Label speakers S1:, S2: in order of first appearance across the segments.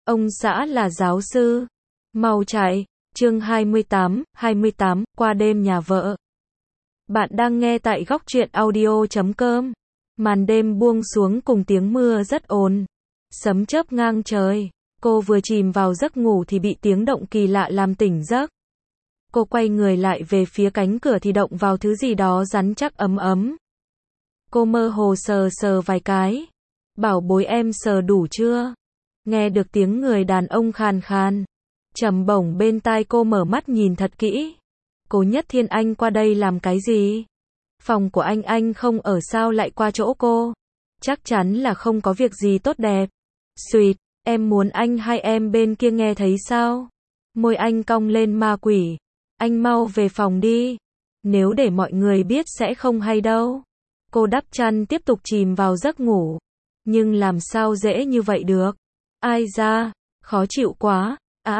S1: Ông xã là giáo sư. Mau chạy. Chương 28, qua đêm nhà vợ. Bạn đang nghe tại góc truyện audio.com. Màn đêm buông xuống cùng tiếng mưa rất ồn. Sấm chớp ngang trời. Cô vừa chìm vào giấc ngủ thì bị tiếng động kỳ lạ làm tỉnh giấc. Cô quay người lại về phía cánh cửa thì động vào thứ gì đó rắn chắc ấm ấm. Cô mơ hồ sờ sờ vài cái. Bảo bối em sờ đủ chưa? Nghe được tiếng người đàn ông khàn khàn. Trầm bổng bên tai cô mở mắt nhìn thật kỹ. Cố Nhất Thiên anh qua đây làm cái gì? Phòng của anh không ở sao lại qua chỗ cô? Chắc chắn là không có việc gì tốt đẹp. Xuyệt, em muốn anh hay em bên kia nghe thấy sao? Môi anh cong lên ma quỷ. Anh mau về phòng đi. Nếu để mọi người biết sẽ không hay đâu. Cô đắp chăn tiếp tục chìm vào giấc ngủ. Nhưng làm sao dễ như vậy được? Ai da, khó chịu quá.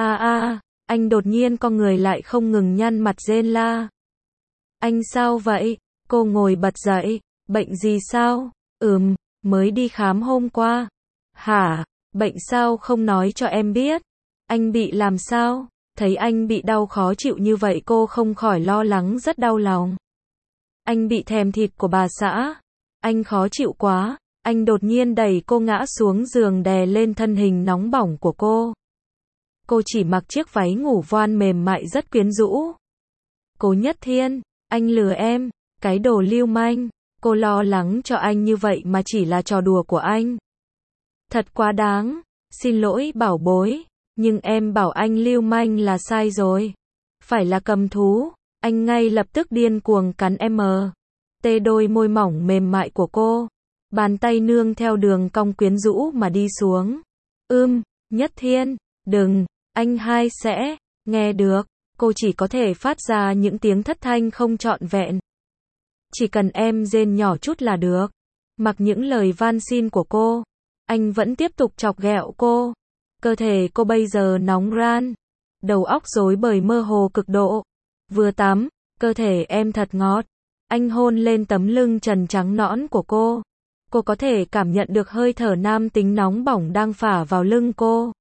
S1: Anh đột nhiên con người lại không ngừng nhăn mặt rên la. Anh sao vậy? Cô ngồi bật dậy. Bệnh gì sao? Mới đi khám hôm qua. Hả? Bệnh sao không nói cho em biết? Anh bị làm sao? Thấy anh bị đau khó chịu như vậy cô không khỏi lo lắng rất đau lòng. Anh bị thèm thịt của bà xã. Anh khó chịu quá. Anh đột nhiên đẩy cô ngã xuống giường đè lên thân hình nóng bỏng của cô. Cô chỉ mặc chiếc váy ngủ voan mềm mại rất quyến rũ. Cố Nhất Thiên, anh lừa em, cái đồ lưu manh. Cô lo lắng cho anh như vậy mà chỉ là trò đùa của anh. Thật quá đáng, xin lỗi bảo bối, nhưng em bảo anh lưu manh là sai rồi. Phải là cầm thú, anh ngay lập tức điên cuồng cắn em. Tê đôi môi mỏng mềm mại của cô. Bàn tay nương theo đường cong quyến rũ mà đi xuống. Nhất Thiên, đừng, anh hai sẽ, nghe được, cô chỉ có thể phát ra những tiếng thất thanh không trọn vẹn. Chỉ cần em rên nhỏ chút là được. Mặc những lời van xin của cô, anh vẫn tiếp tục chọc ghẹo cô. Cơ thể cô bây giờ nóng ran, đầu óc rối bời mơ hồ cực độ. Vừa tắm, cơ thể em thật ngọt. Anh hôn lên tấm lưng trần trắng nõn của cô. Cô có thể cảm nhận được hơi thở nam tính nóng bỏng đang phả vào lưng cô.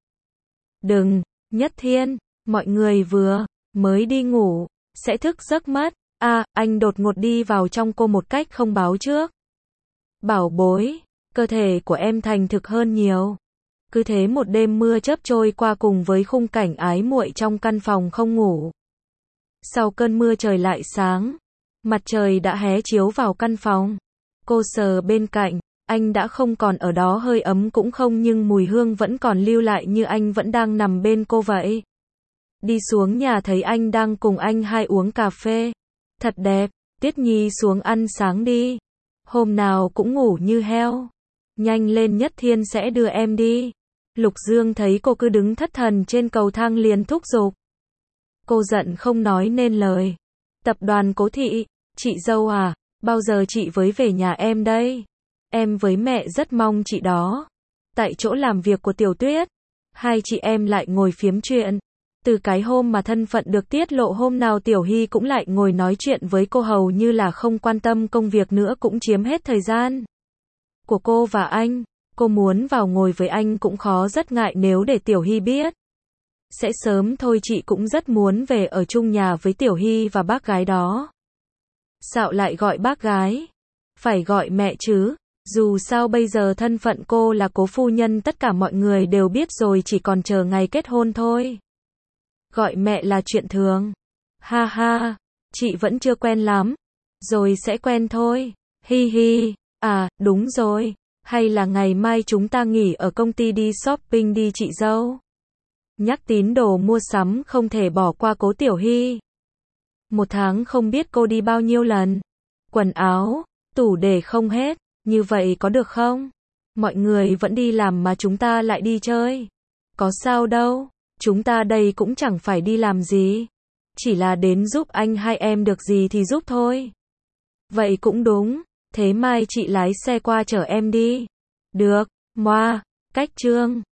S1: Đừng, Nhất Thiên, mọi người vừa mới đi ngủ, sẽ thức giấc mất. Anh đột ngột đi vào trong cô một cách không báo trước. Bảo bối, cơ thể của em thành thực hơn nhiều. Cứ thế một đêm mưa chớp trôi qua cùng với khung cảnh ái muội trong căn phòng không ngủ. Sau cơn mưa trời lại sáng. Mặt trời đã hé chiếu vào căn phòng. Cô sờ bên cạnh, anh đã không còn ở đó, hơi ấm cũng không nhưng mùi hương vẫn còn lưu lại như anh vẫn đang nằm bên cô vậy. Đi xuống nhà thấy anh đang cùng anh hai uống cà phê. Thật đẹp, Tiết Nhi xuống ăn sáng đi. Hôm nào cũng ngủ như heo. Nhanh lên Nhất Thiên sẽ đưa em đi. Lục Dương thấy cô cứ đứng thất thần trên cầu thang liền thúc giục. Cô giận không nói nên lời. Tập đoàn Cố Thị, chị dâu à, bao giờ chị với về nhà em đây? Em với mẹ rất mong chị đó. Tại chỗ làm việc của Tiểu Tuyết, hai chị em lại ngồi phiếm chuyện. Từ cái hôm mà thân phận được tiết lộ hôm nào Tiểu Hy cũng lại ngồi nói chuyện với cô hầu như là không quan tâm công việc nữa, cũng chiếm hết thời gian của cô và anh. Cô muốn vào ngồi với anh cũng khó, rất ngại nếu để Tiểu Hy biết. Sẽ sớm thôi, chị cũng rất muốn về ở chung nhà với Tiểu Hy và bác gái đó. Sao lại gọi bác gái? Phải gọi mẹ chứ. Dù sao bây giờ thân phận cô là cố phu nhân tất cả mọi người đều biết rồi, chỉ còn chờ ngày kết hôn thôi. Gọi mẹ là chuyện thường. Ha ha, chị vẫn chưa quen lắm. Rồi sẽ quen thôi. Hi hi, đúng rồi. Hay là ngày mai chúng ta nghỉ ở công ty đi shopping đi chị dâu. Nhắc tín đồ mua sắm không thể bỏ qua Cố Tiểu Hy. Một tháng không biết cô đi bao nhiêu lần. Quần áo, tủ để không hết. Như vậy có được không? Mọi người vẫn đi làm mà chúng ta lại đi chơi. Có sao đâu, chúng ta đây cũng chẳng phải đi làm gì. Chỉ là đến giúp anh hai em được gì thì giúp thôi. Vậy cũng đúng, thế mai chị lái xe qua chở em đi. Được, cách Trương.